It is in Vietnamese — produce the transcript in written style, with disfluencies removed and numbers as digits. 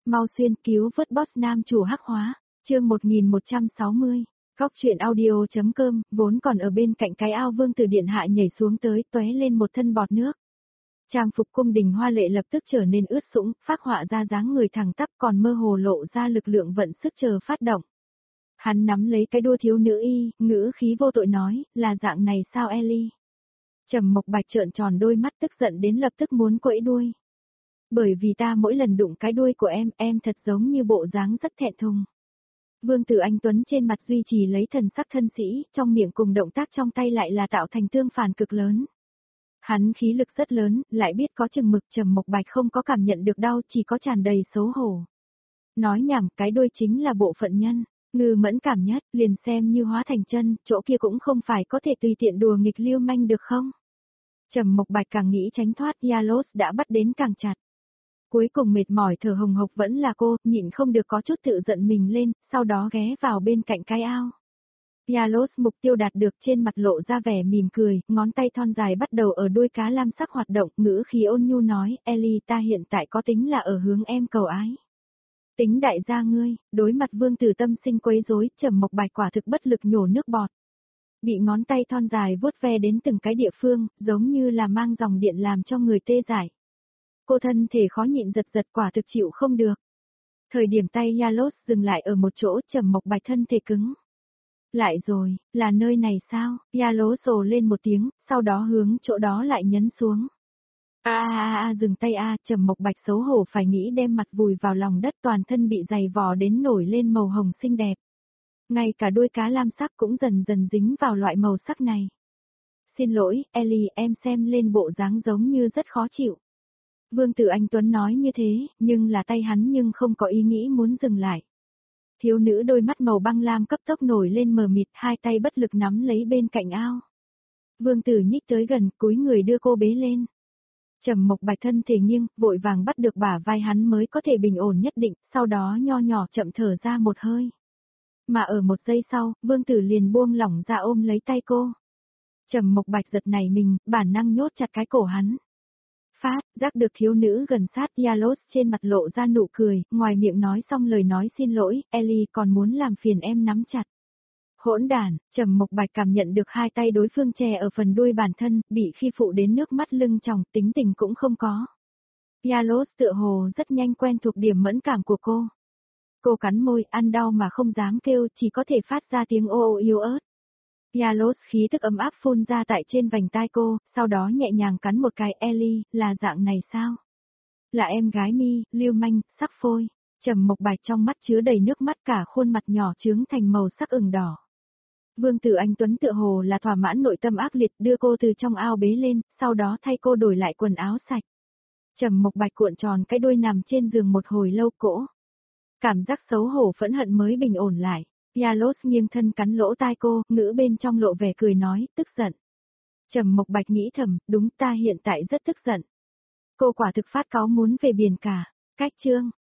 Mau xuyên cứu vớt boss nam chủ hắc hóa, chương 1160. Góc truyện audio.com, vốn còn ở bên cạnh cái ao vương tử điện hạ nhảy xuống tới, tóe lên một thân bọt nước. Trang phục cung đình hoa lệ lập tức trở nên ướt sũng, phác họa ra dáng người thẳng tắp còn mơ hồ lộ ra lực lượng vận sức chờ phát động. Hắn nắm lấy cái đua thiếu nữ y, ngữ khí vô tội nói, là dạng này sao Ellie? Trầm Mộc Bạch trợn tròn đôi mắt tức giận đến lập tức muốn quẫy đuôi. Bởi vì ta mỗi lần đụng cái đuôi của em thật giống như bộ dáng rất thẹn thùng. Vương tử anh Tuấn trên mặt duy trì lấy thần sắc thân sĩ, trong miệng cùng động tác trong tay lại là tạo thành tương phản cực lớn. Hắn khí lực rất lớn, lại biết có chừng mực. Trầm Mộc Bạch không có cảm nhận được đau, chỉ có tràn đầy xấu hổ. Nói nhảm, cái đuôi chính là bộ phận nhân, ngư mẫn cảm nhất, liền xem như hóa thành chân, chỗ kia cũng không phải có thể tùy tiện đùa nghịch lưu manh được không? Trầm Mộc Bạch càng nghĩ tránh thoát, Yalos đã bắt đến càng chặt. Cuối cùng mệt mỏi thở hồng hộc vẫn là cô, nhịn không được có chút tự giận mình lên, sau đó ghé vào bên cạnh cái ao. Yalos mục tiêu đạt được, trên mặt lộ ra vẻ mỉm cười, ngón tay thon dài bắt đầu ở đuôi cá lam sắc hoạt động, ngữ khí ôn nhu nói, Ellie, ta hiện tại có tính là ở hướng em cầu ái. Tính đại gia ngươi, đối mặt vương tử tâm sinh quấy rối, Trầm Mộc Bạch quả thực bất lực nhổ nước bọt. Bị ngón tay thon dài vuốt ve đến từng cái địa phương, giống như là mang dòng điện làm cho người tê dại. Cô thân thể khó nhịn giật giật, quả thực chịu không được. Thời điểm tay Yalos dừng lại ở một chỗ, Trầm Mộc Bạch thân thể cứng. Lại rồi, là nơi này sao? Yalos ồ lên một tiếng, sau đó hướng chỗ đó lại nhấn xuống. Dừng tay Trầm Mộc Bạch xấu hổ phải nghĩ đem mặt vùi vào lòng đất, toàn thân bị dày vò đến nổi lên màu hồng xinh đẹp. Ngay cả đuôi cá lam sắc cũng dần dần dính vào loại màu sắc này. Xin lỗi, Ellie, em xem lên bộ dáng giống như rất khó chịu. Vương tử anh Tuấn nói như thế, nhưng là tay hắn nhưng không có ý nghĩ muốn dừng lại. Thiếu nữ đôi mắt màu băng lam cấp tốc nổi lên mờ mịt, hai tay bất lực nắm lấy bên cạnh ao. Vương tử nhích tới gần, cúi người đưa cô bế lên. Trầm Mộc Bạch thân thể nghiêng, vội vàng bắt được bả vai hắn mới có thể bình ổn nhất định, sau đó nho nhỏ chậm thở ra một hơi. Mà ở một giây sau, vương tử liền buông lỏng ra ôm lấy tay cô. Trầm Mộc Bạch giật nảy mình, bản năng nhốt chặt cái cổ hắn. Phát, giác được thiếu nữ gần sát, Yalos trên mặt lộ ra nụ cười, ngoài miệng nói xong lời nói xin lỗi, Ellie còn muốn làm phiền em nắm chặt. Hỗn đản, Trầm Mộc Bạch cảm nhận được hai tay đối phương chè ở phần đuôi bản thân, bị khi phụ đến nước mắt lưng tròng, tính tình cũng không có. Yalos tựa hồ rất nhanh quen thuộc điểm mẫn cảm của cô. Cô cắn môi, ăn đau mà không dám kêu, chỉ có thể phát ra tiếng ô ô yếu ớt. Yalos khí tức ấm áp phun ra tại trên vành tai cô, sau đó nhẹ nhàng cắn một cái. Ellie, là dạng này sao? Là em gái mi, lưu manh, sắc phôi. Trầm Mộc Bạch trong mắt chứa đầy nước mắt, cả khuôn mặt nhỏ trướng thành màu sắc ửng đỏ. Vương tử anh Tuấn tựa hồ là thỏa mãn nội tâm ác liệt, đưa cô từ trong ao bế lên, sau đó thay cô đổi lại quần áo sạch. Trầm Mộc Bạch cuộn tròn cái đuôi nằm trên giường một hồi lâu cỗ. Cảm giác xấu hổ phẫn hận mới bình ổn lại. Yalos nghiêng thân cắn lỗ tai cô, ngữ bên trong lộ vẻ cười nói, tức giận. Trầm Mộc Bạch nghĩ thầm, đúng, ta hiện tại rất tức giận. Cô quả thực phát cáu muốn về biển cả. Cách chương.